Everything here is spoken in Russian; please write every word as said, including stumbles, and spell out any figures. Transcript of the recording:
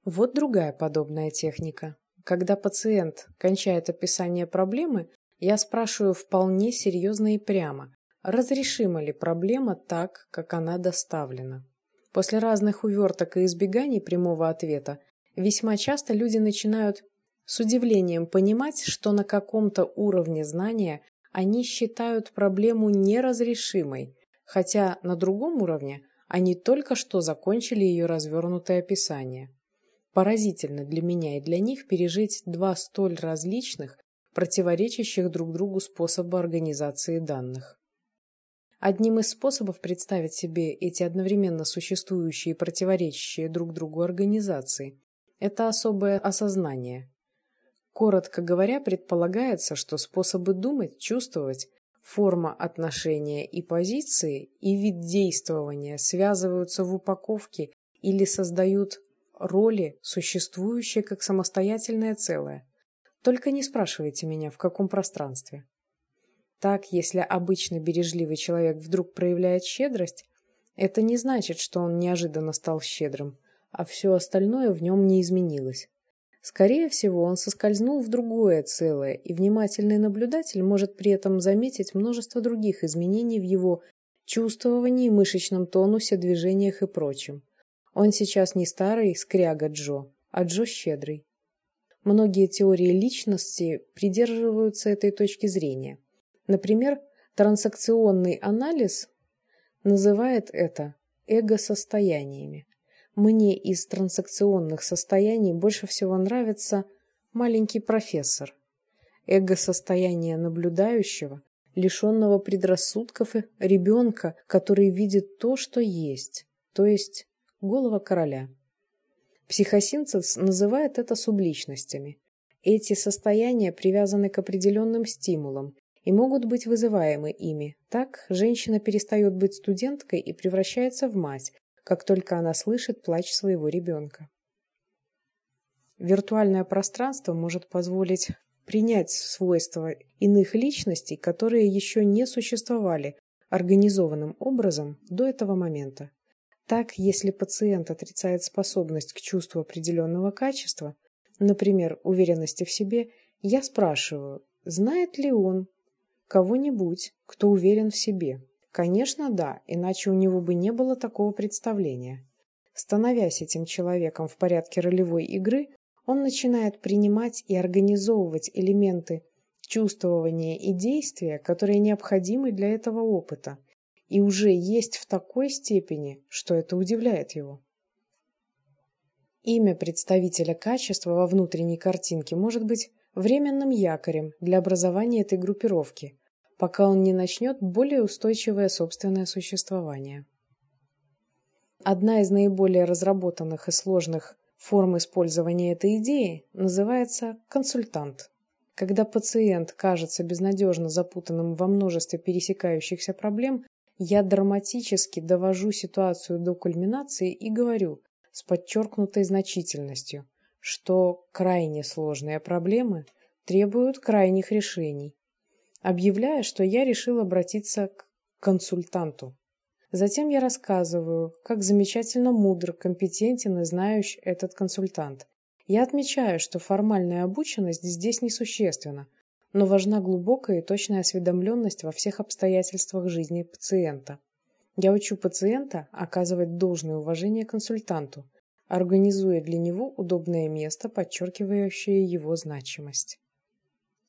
Вот другая подобная техника. Когда пациент кончает описание проблемы, я спрашиваю вполне серьезно и прямо, разрешима ли проблема так, как она доставлена. После разных уверток и избеганий прямого ответа весьма часто люди начинают с удивлением понимать, что на каком-то уровне знания они считают проблему неразрешимой, хотя на другом уровне они только что закончили ее развернутое описание. Поразительно для меня и для них пережить два столь различных, противоречащих друг другу способа организации данных. Одним из способов представить себе эти одновременно существующие и противоречащие друг другу организации – это особое осознание. Коротко говоря, предполагается, что способы думать, чувствовать, форма отношения и позиции и вид действования связываются в упаковке или создают роли, существующие как самостоятельное целое. Только не спрашивайте меня, в каком пространстве. Так, если обычно бережливый человек вдруг проявляет щедрость, это не значит, что он неожиданно стал щедрым, а все остальное в нем не изменилось. Скорее всего, он соскользнул в другое целое, и внимательный наблюдатель может при этом заметить множество других изменений в его чувствовании, мышечном тонусе, движениях и прочем. Он сейчас не старый скряга Джо, а Джо щедрый. Многие теории личности придерживаются этой точки зрения. Например, трансакционный анализ называет это эго-состояниями. Мне из трансакционных состояний больше всего нравится маленький профессор. Эго-состояние наблюдающего, лишенного предрассудков и ребенка, который видит то, что есть, то есть голова короля. Психосинтез называет это субличностями. Эти состояния привязаны к определенным стимулам и могут быть вызываемы ими. Так женщина перестает быть студенткой и превращается в мать, как только она слышит плач своего ребенка. Виртуальное пространство может позволить принять свойства иных личностей, которые еще не существовали организованным образом до этого момента. Так, если пациент отрицает способность к чувству определенного качества, например, уверенности в себе, я спрашиваю, знает ли он кого-нибудь, кто уверен в себе? Конечно, да, иначе у него бы не было такого представления. Становясь этим человеком в порядке ролевой игры, он начинает принимать и организовывать элементы чувствования и действия, которые необходимы для этого опыта, и уже есть в такой степени, что это удивляет его. Имя представителя качества во внутренней картинке может быть временным якорем для образования этой группировки, пока он не начнет более устойчивое собственное существование. Одна из наиболее разработанных и сложных форм использования этой идеи называется консультант. Когда пациент кажется безнадежно запутанным во множестве пересекающихся проблем, я драматически довожу ситуацию до кульминации и говорю с подчеркнутой значительностью, что крайне сложные проблемы требуют крайних решений, объявляя, что я решил обратиться к консультанту. Затем я рассказываю, как замечательно мудр, компетентен и знающий этот консультант. Я отмечаю, что формальная обученность здесь несущественна, но важна глубокая и точная осведомленность во всех обстоятельствах жизни пациента. Я учу пациента оказывать должное уважение консультанту, организуя для него удобное место, подчеркивающее его значимость.